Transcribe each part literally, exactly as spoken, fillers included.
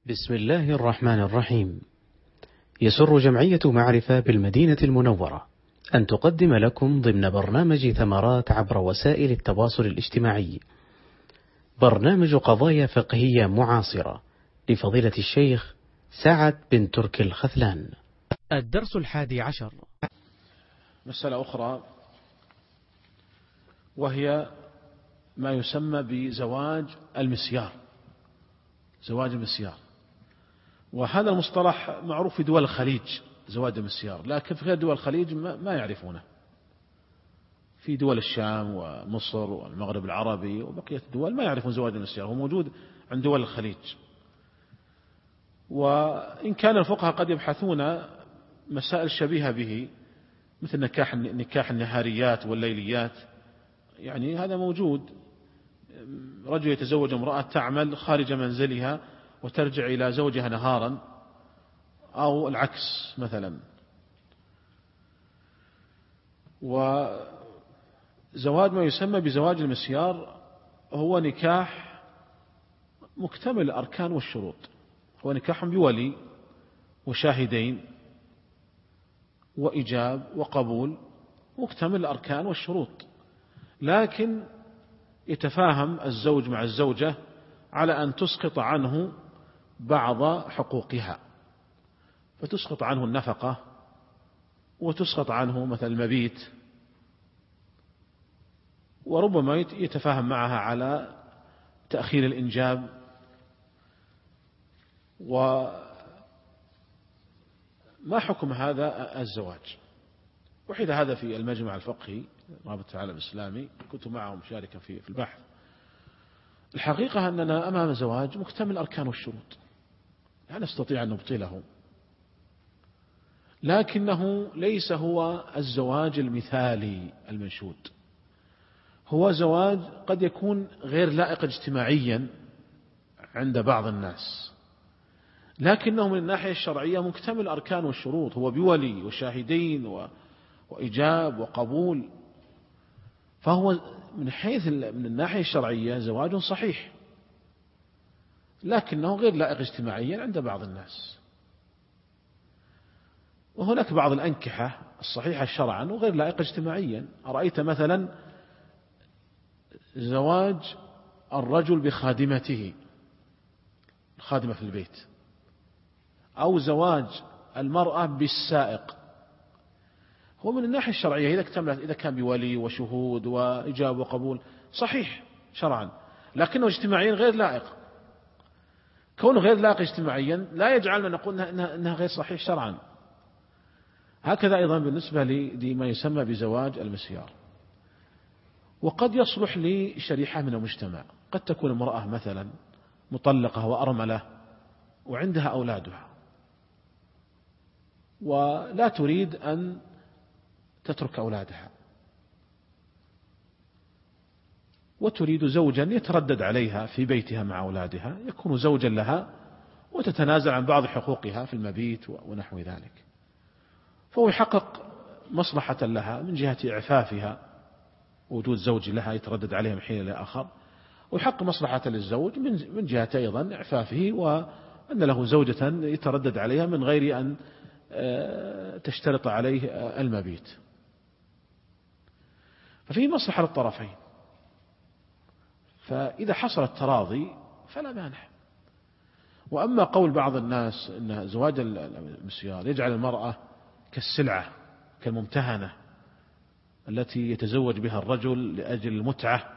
بسم الله الرحمن الرحيم. يسر جمعية معرفة بالمدينة المنورة أن تقدم لكم ضمن برنامج ثمرات عبر وسائل التواصل الاجتماعي برنامج قضايا فقهية معاصرة لفضيلة الشيخ سعد بن تركي الخذلان. الدرس الحادي عشر. مسألة أخرى وهي ما يسمى بزواج المسيار. زواج المسيار، وهذا المصطلح معروف في دول الخليج، زواج المسيار، لكن في غير دول الخليج ما يعرفونه. في دول الشام ومصر والمغرب العربي وبقية الدول ما يعرفون زواج المسيار، هو موجود عند دول الخليج. وإن كان الفقهاء قد يبحثون مسائل شبيهة به مثل نكاح نكاح النهاريات والليليات، يعني هذا موجود. رجل يتزوج امرأة تعمل خارج منزلها وترجع إلى زوجها نهارا، أو العكس مثلا. وزواج ما يسمى بزواج المسيار هو نكاح مكتمل الأركان والشروط، هو نكاح بولي وشاهدين وإجاب وقبول، مكتمل الأركان والشروط، لكن يتفاهم الزوج مع الزوجة على أن تسقط عنه بعض حقوقها، فتسقط عنه النفقة، وتسقط عنه مثل المبيت، وربما يتفاهم معها على تأخير الإنجاب. وما حكم هذا الزواج؟ وحيد هذا في المجمع الفقهي رابطة العالم الإسلامي، كنت معهم مشاركا في في البحث. الحقيقة أننا أمام زواج مكتمل الأركان والشروط، لا نستطيع أن نبطله، لكنه ليس هو الزواج المثالي المنشود. هو زواج قد يكون غير لائق اجتماعيا عند بعض الناس، لكنه من الناحية الشرعية مكتمل الأركان والشروط، هو بولي وشاهدين و... وإجاب وقبول، فهو من حيث من الناحية الشرعية زواج صحيح، لكنه غير لائق اجتماعيا عند بعض الناس. وهناك بعض الأنكحة الصحيحة شرعا وغير لائق اجتماعيا. أرأيت مثلا زواج الرجل بخادمته، الخادمة في البيت، أو زواج المرأة بالسائق، هو من الناحية الشرعية إذا اكتملت، إذا كان بولي وشهود وإجابة وقبول صحيح شرعا، لكنه اجتماعيا غير لائق. كونه غير لائق اجتماعيا لا يجعلنا نقول إنها, إنها غير صحيح شرعا. هكذا أيضا بالنسبة لما يسمى بزواج المسيار. وقد يصلح لشريحة من المجتمع، قد تكون امرأة مثلا مطلقة وأرملة وعندها أولادها، ولا تريد أن تترك أولادها، وتريد زوجا يتردد عليها في بيتها مع أولادها، يكون زوجا لها وتتنازل عن بعض حقوقها في المبيت ونحو ذلك، فهو يحقق مصلحة لها من جهة إعفافها، وجود زوج لها يتردد عليها من حين لآخر، ويحقق مصلحة للزوج من جهة أيضا إعفافه، وأن له زوجة يتردد عليها من غير أن تشترط عليه المبيت، ففيه مصلحة للطرفين. فإذا حصل التراضي فلا مانع. وأما قول بعض الناس أن زواج المسيار يجعل المرأة كالسلعة كالممتهنة التي يتزوج بها الرجل لأجل المتعة،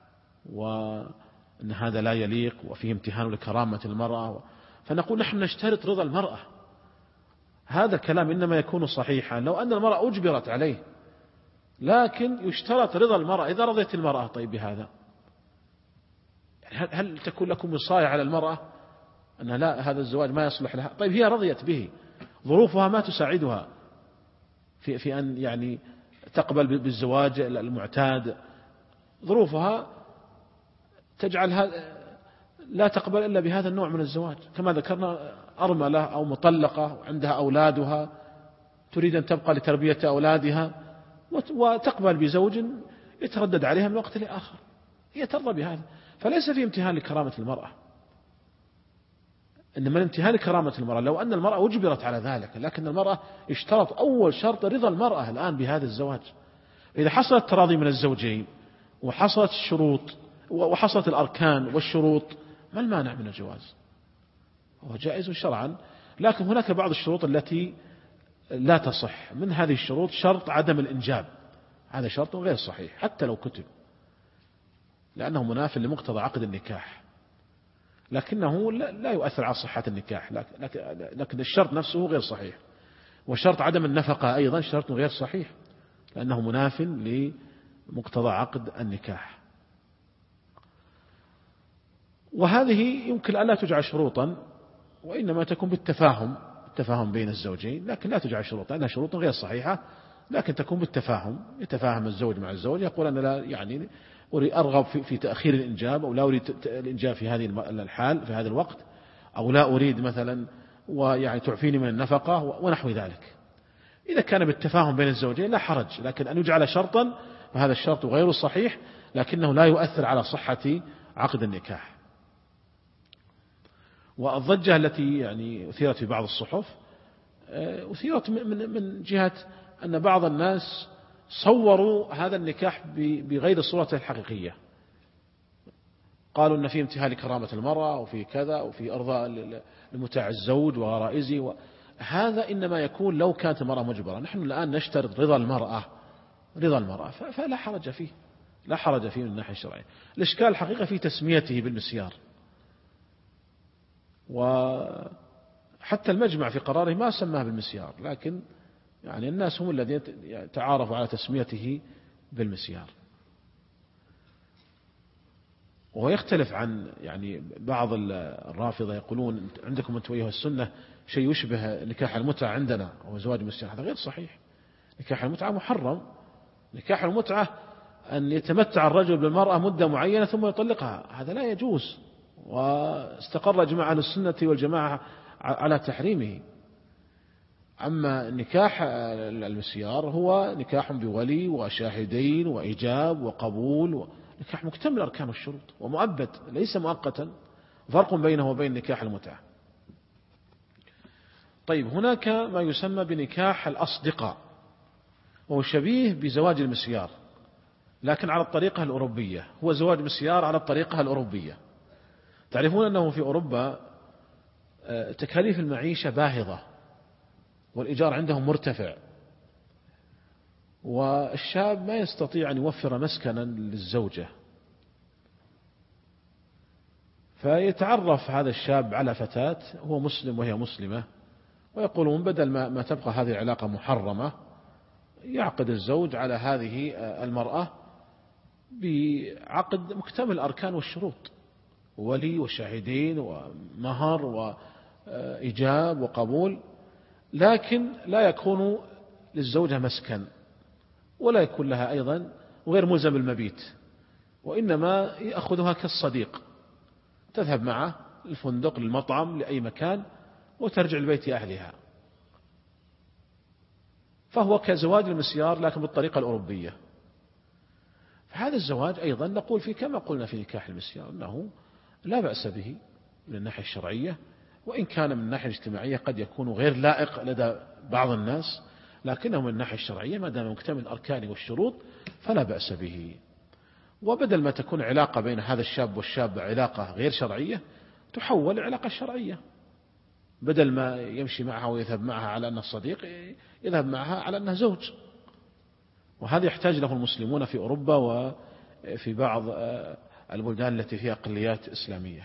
وأن هذا لا يليق وفيه امتهان لكرامة المرأة، فنقول نحن نشترط رضا المرأة. هذا الكلام إنما يكون صحيحا لو أن المرأة أجبرت عليه، لكن يشترط رضا المرأة. إذا رضيت المرأة طيب بهذا، هل تكون لكم وصاية على المرأة أن لا هذا الزواج ما يصلح لها؟ طيب هي رضيت به، ظروفها ما تساعدها في في أن يعني تقبل بالزواج المعتاد، ظروفها تجعلها لا تقبل إلا بهذا النوع من الزواج، كما ذكرنا أرملة أو مطلقة وعندها أولادها تريد أن تبقى لتربية أولادها، وتقبل بزوج يتردد عليها من وقت لآخر، هي ترضى بهذا، فليس في امتهان لكرامة المرأة. إن من انتهاك كرامة المرأة لو أن المرأة أجبرت على ذلك، لكن المرأة اشترط أول شرط رضا المرأة الآن بهذا الزواج. إذا حصلت تراضي من الزوجين وحصلت الشروط وحصلت الأركان والشروط، ما المانع من الجواز؟ هو جائز شرعا، لكن هناك بعض الشروط التي لا تصح. من هذه الشروط شرط عدم الإنجاب، هذا شرط غير صحيح حتى لو كتب، لأنه مناف لمقتضى عقد النكاح، لكنه لا يؤثر على صحة النكاح، لكن الشرط نفسه غير صحيح. وشرط عدم النفقة أيضا شرط غير صحيح، لأنه مناف لمقتضى عقد النكاح. وهذه يمكن أن لا تجعل شروطا، وإنما تكون بالتفاهم، التفاهم بين الزوجين، لكن لا تجعل شروطا، لأنها شروط غير صحيحة، لكن تكون بالتفاهم. يتفاهم الزوج مع الزوج، يقول أنا لا يعني أريد أرغب في, في تأخير الإنجاب، أو لا أريد الإنجاب في هذه الحال في هذا الوقت، أو لا أريد مثلا ويعني تعفيني من النفقة ونحو ذلك. إذا كان بالتفاهم بين الزوجين لا حرج، لكن أن يجعل شرطا فهذا الشرط غير صحيح، لكنه لا يؤثر على صحة عقد النكاح. والضجة التي يعني أثيرت في بعض الصحف أثيرت من من جهة أن بعض الناس صوروا هذا النكاح بغير صورته الحقيقية، قالوا أن في امتهان كرامة المرأة وفي كذا وفي إرضاء لمتاع الزوج وغرائزه، هذا إنما يكون لو كانت المرأة مجبرة. نحن الآن نشترط رضا المرأة، رضا المرأة فلا حرج فيه، لا حرج فيه من الناحية الشرعية. الإشكال الحقيقة في تسميته بالمسيار، وحتى المجمع في قراره ما سماه بالمسيار، لكن يعني الناس هم الذين تعارفوا على تسميته بالمسيار. وهو يختلف عن يعني بعض الرافضة يقولون عندكم أنتم أيها السنة شيء يشبه نكاح المتعة عندنا وهو زواج المسيار، هذا غير صحيح. نكاح المتعة محرم. نكاح المتعة أن يتمتع الرجل بالمرأة مدة معينة ثم يطلقها، هذا لا يجوز، واستقر إجماع أهل السنة والجماعة على تحريمه. أما نكاح المسيار هو نكاح بولي وشاهدين وإيجاب وقبول، نكاح مكتمل أركان الشروط ومؤبد ليس مؤقتا، فرق بينه وبين نكاح المتعة. طيب، هناك ما يسمى بنكاح الأصدقاء، وهو شبيه بزواج المسيار لكن على الطريقة الأوروبية، هو زواج مسيار على الطريقة الأوروبية. تعرفون أنه في أوروبا تكاليف المعيشة باهظة والإيجار عندهم مرتفع، والشاب ما يستطيع أن يوفر مسكنا للزوجة، فيتعرف هذا الشاب على فتاة هو مسلم وهي مسلمة، ويقولون بدل ما, ما تبقى هذه العلاقة محرمة يعقد الزوج على هذه المرأة بعقد مكتمل الأركان والشروط، ولي وشاهدين ومهر وإيجاب وقبول، لكن لا يكون للزوجة مسكن ولا يكون لها أيضا غير ملزم المبيت، وإنما يأخذها كالصديق، تذهب معه الفندق للمطعم لأي مكان وترجع لبيت أهلها. فهو كزواج المسيار لكن بالطريقة الأوروبية. فهذا الزواج أيضا نقول فيه كما قلنا في نكاح المسيار أنه لا بأس به من الناحية الشرعية، وإن كان من الناحية الاجتماعية قد يكون غير لائق لدى بعض الناس، لكنه من الناحية الشرعية ما دام مكتمل الأركان والشروط فلا بأس به. وبدل ما تكون علاقة بين هذا الشاب والشاب علاقة غير شرعية تحول علاقة شرعية، بدل ما يمشي معها ويذهب معها على أنه صديق يذهب معها على أنه زوج. وهذا يحتاج له المسلمون في أوروبا وفي بعض البلدان التي فيها أقليات إسلامية.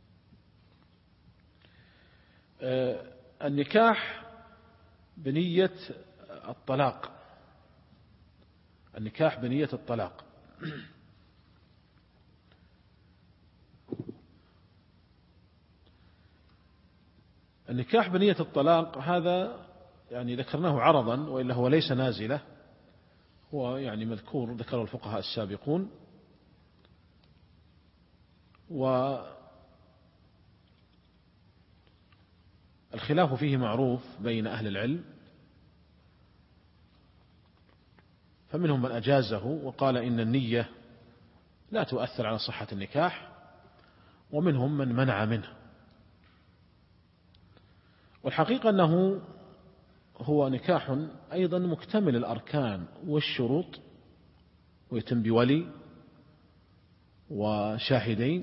النكاح بنية الطلاق، النكاح بنية الطلاق النكاح بنية الطلاق هذا يعني ذكرناه عرضا وإلا هو ليس نازلة، هو يعني مذكور ذكره الفقهاء السابقون، والخلاف فيه معروف بين أهل العلم، فمنهم من أجازه وقال إن النية لا تؤثر على صحة النكاح، ومنهم من منع منه والحقيقة أنه هو نكاح أيضا مكتمل الأركان والشروط، ويتم بولي وشاهدين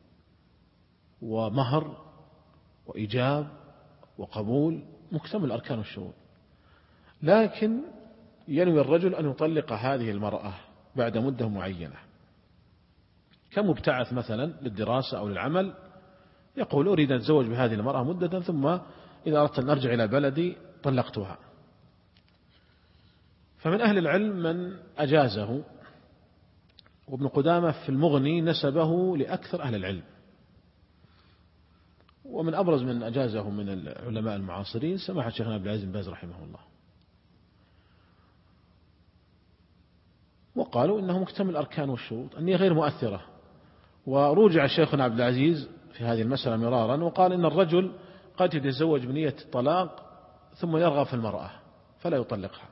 ومهر وإيجاب وقبول، مكتمل الأركان والشروط. لكن ينوي الرجل أن يطلق هذه المرأة بعد مدة معينة، كمبتعث مثلا للدراسة أو للعمل، يقول أريد أن أتزوج بهذه المرأة مدة، ثم إذا أردت أن أرجع إلى بلدي طلقتها. فمن أهل العلم من أجازه، وابن قدامة في المغني نسبه لأكثر أهل العلم، ومن أبرز من أجازه من العلماء المعاصرين سماحة شيخنا عبد العزيز بن باز رحمه الله، وقالوا إنه مكتمل الأركان والشروط، أنها غير مؤثرة. ورجع شيخنا عبد العزيز في هذه المسألة مرارا وقال إن الرجل قد يتزوج بنية الطلاق ثم يرغب في المرأة فلا يطلقها.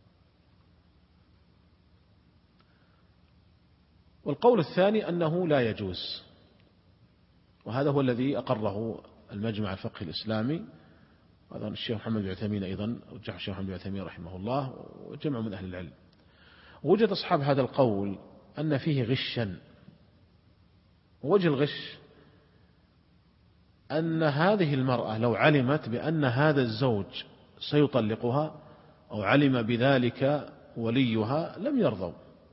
والقول الثاني أنه لا يجوز، وهذا هو الذي أقره المجمع الفقهي الإسلامي، وهذا الشيخ محمد بن عثيمين أيضا رجح الشيخ محمد بن عثيمين رحمه الله وجمع من أهل العلم. وجد أصحاب هذا القول أن فيه غشا، ووجه الغش أن هذه المرأة لو علمت بأن هذا الزوج سيطلقها أو علم بذلك وليها لم يرضوا.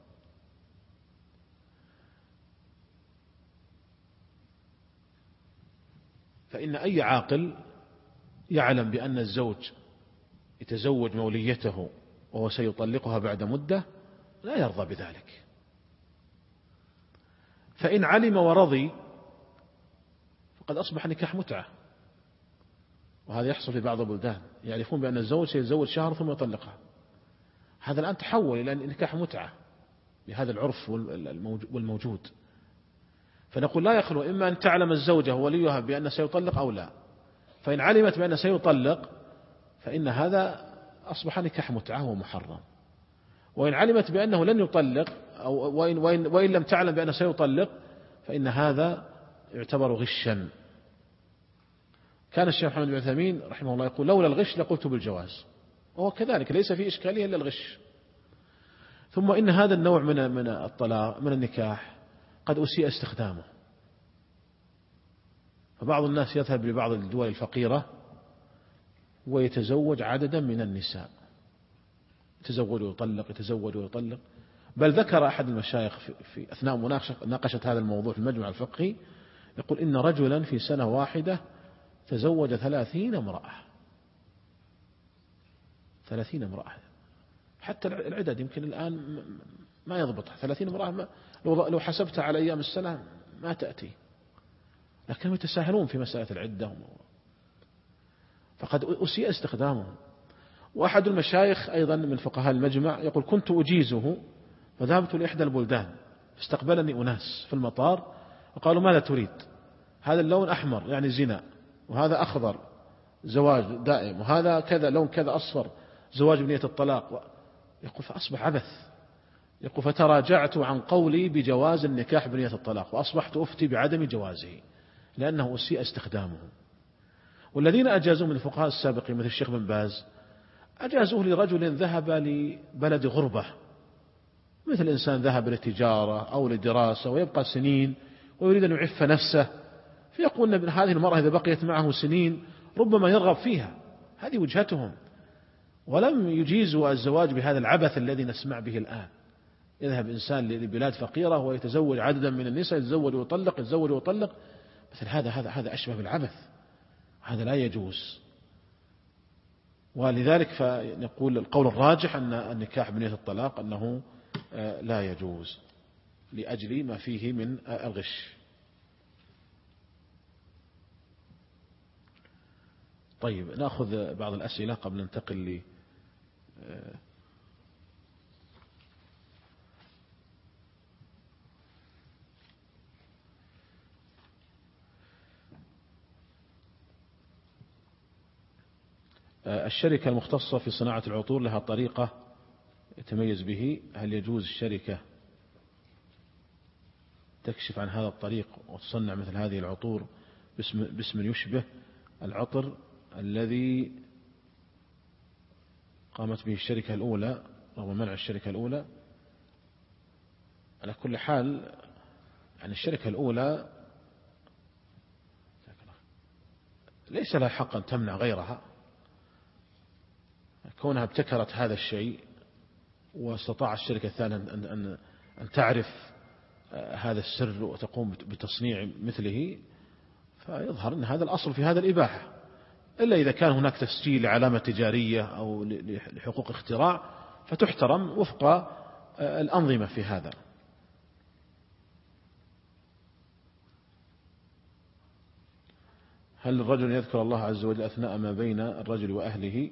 فإن أي عاقل يعلم بأن الزوج يتزوج موليته وهو سيطلقها بعد مدة لا يرضى بذلك. فإن علم ورضي فقد أصبح نكاح متعة، وهذا يحصل في بعض البلدان، يعرفون بأن الزوج سيتزوج شهر ثم يطلقها. هذا الآن تحول إلى نكاح متعة بهذا العرف والموجود. فنقول لا يخلو إما أن تعلم الزوجة ووليها بأن سيطلق أو لا، فإن علمت بأن سيطلق فإن هذا أصبح نكاح متعة ومحرم. وإن علمت بأنه لن يطلق أو وإن, وإن, وإن لم تعلم بأنه سيطلق فإن هذا يعتبر غشا. كان الشيخ محمد بن عثيمين رحمه الله يقول لولا الغش لقلت بالجواز، وهو كذلك ليس في إشكالية إلا الغش. ثم إن هذا النوع من من الطلاق من النكاح قد أسيء استخدامه، فبعض الناس يذهب لبعض الدول الفقيرة ويتزوج عددا من النساء، يتزوج ويطلق يتزوج ويطلق. بل ذكر أحد المشايخ في, في أثناء مناقشة هذا الموضوع في المجمع الفقهي يقول إن رجلا في سنة واحدة تزوج ثلاثين امرأة. ثلاثين امرأة، حتى العدد يمكن الآن ما يضبط. ثلاثين امرأة لو حسبتها على أيام السنة ما تأتي، لكنهم يتساهلون في مسألة العدة، فقد أسيء استخدامه. وأحد المشايخ أيضا من فقهاء المجمع يقول كنت أجيزه فذهبت لإحدى البلدان فاستقبلني أناس في المطار وقالوا ماذا تريد؟ هذا اللون أحمر يعني زنا، وهذا أخضر زواج دائم، وهذا كذا لون كذا أصفر زواج بنية الطلاق. يقول فأصبح عبث. يقول فتراجعت عن قولي بجواز النكاح بنية الطلاق وأصبحت أفتي بعدم جوازه لأنه أسيء استخدامه. والذين أجازوا من الفقهاء السابقين مثل الشيخ بن باز أجازوه لرجل ذهب لبلد غربة، مثل إنسان ذهب للتجارة أو للدراسة ويبقى سنين ويريد أن يعف نفسه، فيقول أن هذه المرأة إذا بقيت معه سنين ربما يرغب فيها. هذه وجهتهم، ولم يجيزوا الزواج بهذا العبث الذي نسمع به الآن. يذهب إنسان لبلاد فقيرة ويتزوج عددا من النساء، يتزوج ويطلق يتزوج ويطلق، مثل هذا هذا هذا أشبه بالعبث، هذا لا يجوز. ولذلك فنقول القول الراجح أن النكاح بنية الطلاق أنه لا يجوز لأجل ما فيه من الغش. طيب نأخذ بعض الأسئلة قبل ننتقل ل الشركة المختصة في صناعة العطور لها طريقة يتميز به، هل يجوز الشركة تكشف عن هذا الطريق وتصنع مثل هذه العطور باسم, باسم يشبه العطر الذي قامت به الشركة الأولى رغم منع الشركة الأولى، على كل حال يعني الشركة الأولى ليس لها حق أن تمنع غيرها، كونها ابتكرت هذا الشيء واستطاع الشركة الثانية أن, أن, أن تعرف هذا السر وتقوم بتصنيع مثله، فيظهر أن هذا الأصل في هذا الإباحة، إلا إذا كان هناك تسجيل لعلامة تجارية أو لحقوق اختراع فتحترم وفق الأنظمة في هذا. هل الرجل يذكر الله عز وجل أثناء ما بين الرجل وأهله؟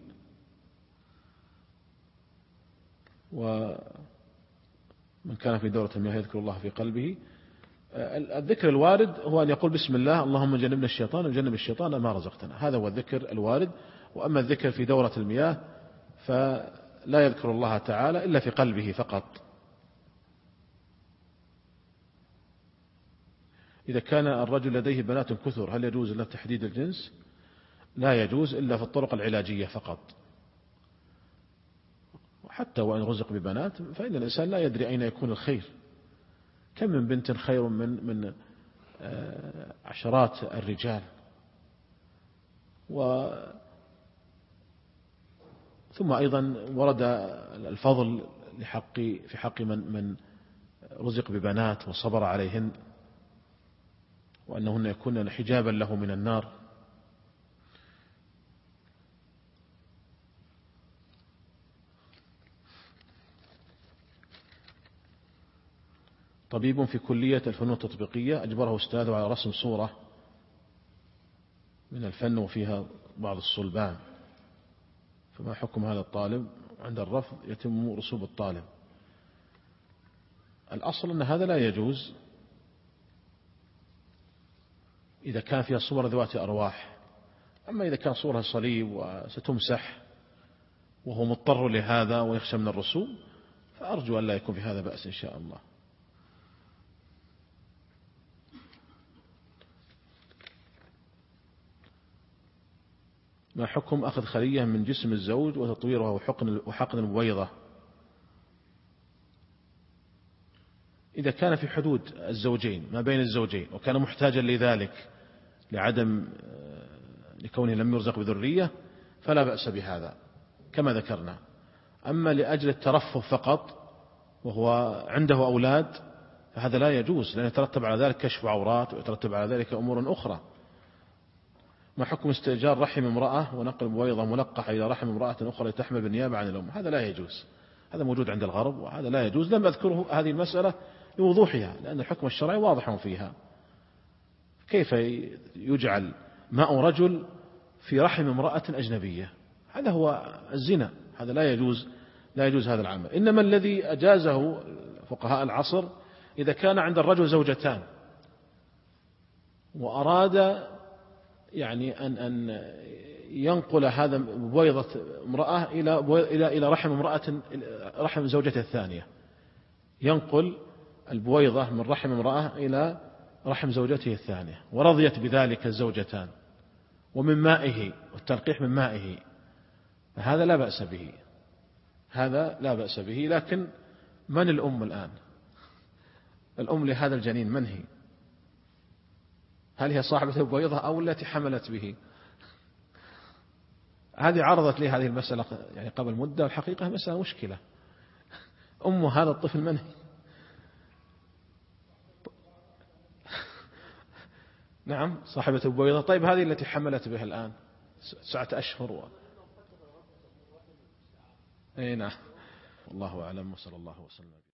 ومن كان في دورة المياه يذكر الله في قلبه. الذكر الوارد هو أن يقول بسم الله اللهم جنبنا الشيطان وجنب الشيطان ما رزقتنا، هذا هو الذكر الوارد. وأما الذكر في دورة المياه فلا يذكر الله تعالى إلا في قلبه فقط. إذا كان الرجل لديه بنات كثر هل يجوز له تحديد الجنس؟ لا يجوز إلا في الطرق العلاجية فقط، وحتى وإن رزق ببنات فإن الإنسان لا يدري أين يكون الخير، كم من بنت خير من من عشرات الرجال. و ثم أيضا ورد الفضل لحق في حق من من رزق ببنات وصبر عليهن، وأنهن يكون حجابا له من النار. طبيب في كلية الفنون التطبيقية أجبره أستاذه على رسم صورة من الفن وفيها بعض الصلبان، فما حكم هذا الطالب؟ عند الرفض يتم رسوب الطالب. الأصل أن هذا لا يجوز إذا كان فيها صور ذوات أرواح، أما إذا كان صورها صليب وستمسح وهو مضطر لهذا ويخشى من الرسوب فأرجو أن لا يكون في هذا بأس إن شاء الله. ما حكم أخذ خلية من جسم الزوج وتطويرها وحقن وحقن المبيضة إذا كان في حدود الزوجين ما بين الزوجين وكان محتاجا لذلك لعدم لكونه لم يرزق بذرية فلا بأس بهذا كما ذكرنا. أما لأجل الترفه فقط وهو عنده أولاد فهذا لا يجوز، لأن يترتب على ذلك كشف عورات ويترتب على ذلك أمور أخرى. ما حكم استئجار رحم امرأة ونقل بويضة ملقحة إلى رحم امرأة أخرى لتحمل بالنيابة عن الأم؟ هذا لا يجوز، هذا موجود عند الغرب وهذا لا يجوز. لم أذكره هذه المسألة لوضوحها لأن الحكم الشرعي واضح فيها. كيف يجعل ماء رجل في رحم امرأة أجنبية؟ هذا هو الزنا، هذا لا يجوز، لا يجوز هذا العمل. إنما الذي أجازه فقهاء العصر إذا كان عند الرجل زوجتان وأراد يعني أن أن ينقل هذا بويضة امرأة إلى إلى إلى رحم امرأة رحم زوجته الثانية، ينقل البويضة من رحم امرأة إلى رحم زوجته الثانية ورضيت بذلك الزوجتان ومن مائه والتلقيح من مائه، فهذا لا بأس به، هذا لا بأس به. لكن من الأم الآن؟ الأم لهذا الجنين من هي؟ هل هي صاحبة البويضة أو التي حملت به؟ هذه عرضت لي هذه المسألة يعني قبل مدة، والحقيقة مسألة مشكلة. أم هذا الطفل من هي؟ نعم صاحبة البويضة. طيب هذه التي حملت بها الآن سبعة أشهر و... أي نعم. والله أعلم وصلى الله وسلم.